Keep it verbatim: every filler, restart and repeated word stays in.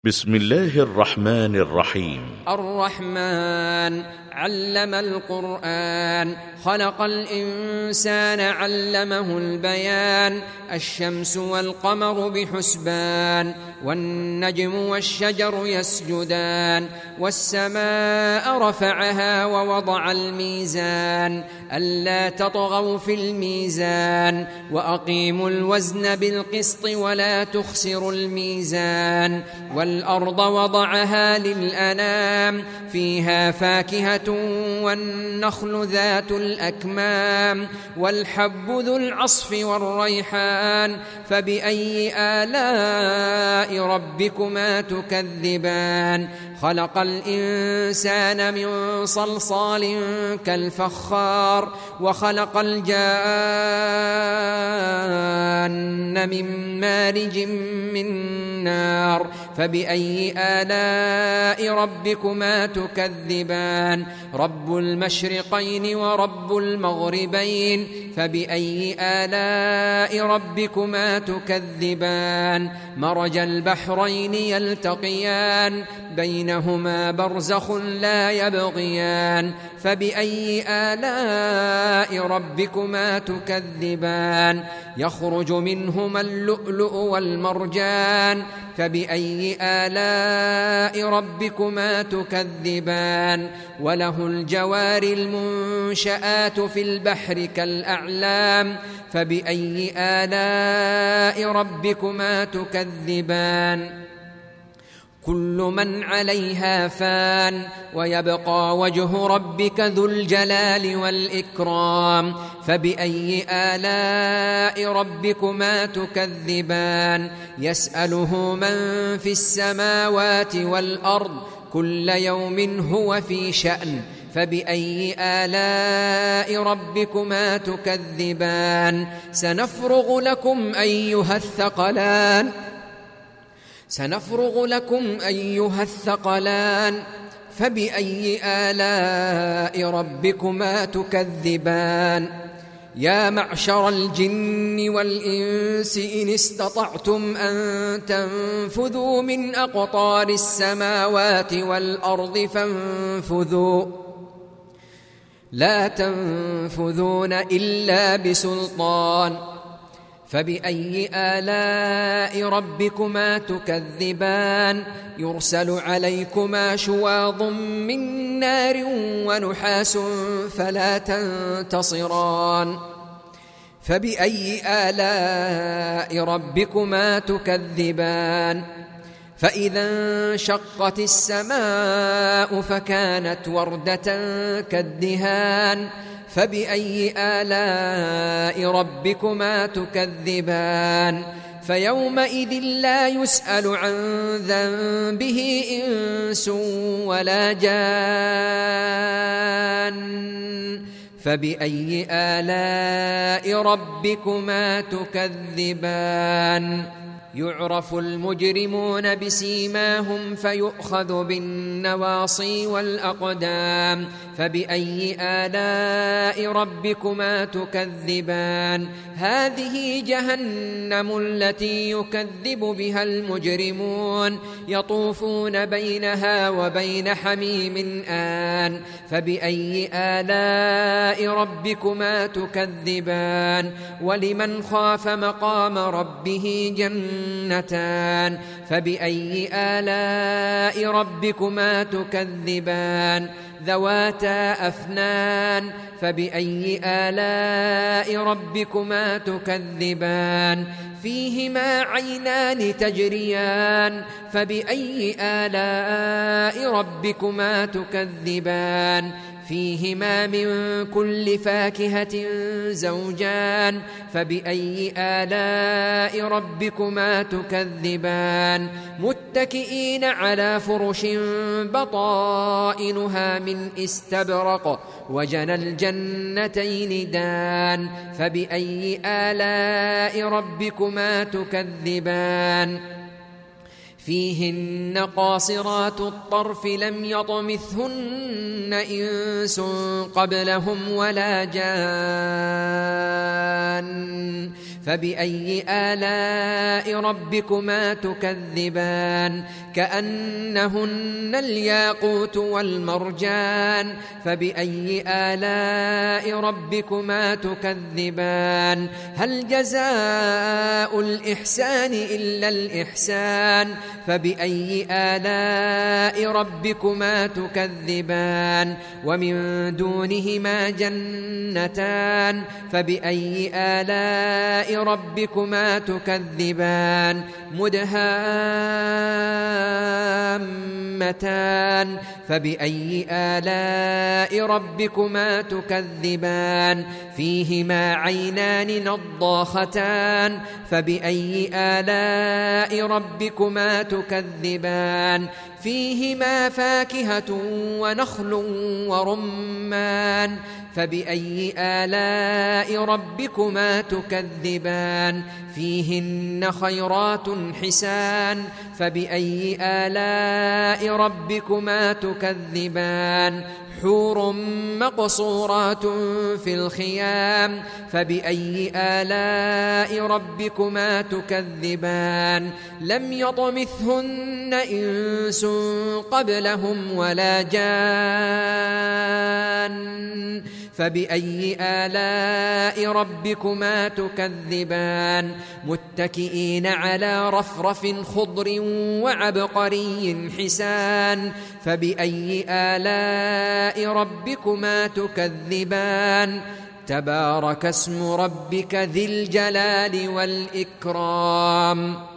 بسم الله الرحمن الرحيم. الرحمن علم القرآن، خلق الإنسان علمه البيان. الشمس والقمر بحسبان، والنجم والشجر يسجدان. والسماء رفعها ووضع الميزان، ألا تطغوا في الميزان، وأقيموا الوزن بالقسط ولا تخسروا الميزان. والأرض وضعها للأنام، فيها فاكهة والنخل ذات الأكمام، والحب ذو العصف والريحان. فبأي آلاء ربكما تكذبان؟ خلق الإنسان من صلصال كالفخار، وخلق الجان من مارج من نار. فبأي آلاء ربكما تكذبان؟ رب المشرقين ورب المغربين. فبأي آلاء ربكما تكذبان؟ مرج البحرين يلتقيان، بينهما برزخ لا يبغيان. فبأي آلاء ربكما تكذبان؟ يخرج منهما اللؤلؤ والمرجان. فبأي آلاء ربكما تكذبان؟ وله الجوار المنشآت في البحر كالأعلام. فبأي آلاء ربكما تكذبان؟ كل من عليها فان، ويبقى وجه ربك ذو الجلال والإكرام. فبأي آلاء ربكما تكذبان؟ يسأله من في السماوات والأرض، كل يوم هو في شأن. فبأي آلاء ربكما تكذبان؟ سنفرغ لكم أيها الثقلان سنفرغ لكم أيها الثقلان فبأي آلاء ربكما تكذبان؟ يا معشر الجن والإنس إن استطعتم أن تنفذوا من أقطار السماوات والأرض فانفذوا، لا تنفذون إلا بسلطان. فبأي آلاء ربكما تكذبان؟ يرسل عليكما شواظ من نار ونحاس فلا تنتصران. فبأي آلاء ربكما تكذبان؟ فإذا انشقت السماء فكانت وردة كالدهان. فبأي آلاء ربكما تكذبان؟ فيومئذ لا يسأل عن ذنبه إنس ولا جان. فبأي آلاء ربكما تكذبان؟ يعرف المجرمون بسيماهم فيؤخذ بالنواصي والأقدام. فبأي آلاء ربكما تكذبان؟ هذه جهنم التي يكذب بها المجرمون، يطوفون بينها وبين حميم آن. فبأي آلاء ربكما تكذبان؟ ولمن خاف مقام ربه جنتان. فبأي آلاء ربكما تكذبان؟ ذواتا أفنان. فبأي آلاء ربكما تكذبان؟ فيهما عينان تجريان. فبأي آلاء ربكما تكذبان؟ فيهما من كل فاكهة زوجان. فبأي آلاء ربكما تكذبان؟ متكئين على فرش بطائنها من استبرق، وجنى الجنتين دان. فبأي آلاء ربكما تكذبان؟ فيهن قاصرات الطرف لم يطمثهن إنس قبلهم ولا جان. فبأي آلاء ربكما تكذبان كأنهن الياقوت والمرجان فبأي آلاء ربكما تكذبان هل جزاء الإحسان إلا الإحسان فبأي آلاء ربكما تكذبان ومن دونهما جنتان فبأي آلاء ربكما تكذبان مدهامتان فبأي آلاء ربكما تكذبان فيهما عينان نضاختان فبأي آلاء ربكما تكذبان فيهما فاكهة ونخل ورمان فبأي آلاء ربكما تكذبان فيهن خيرات حسان فبأي آلاء ربكما تكذبان حور مقصورات في الخيام فبأي آلاء ربكما تكذبان لم يطمثهن إنس قبلهم ولا جان فبأي آلاء ربكما تكذبان متكئين على رفرف خضر وعبقري حسان فبأي آلاء ربكما تكذبان تبارك اسم ربك ذي الجلال والإكرام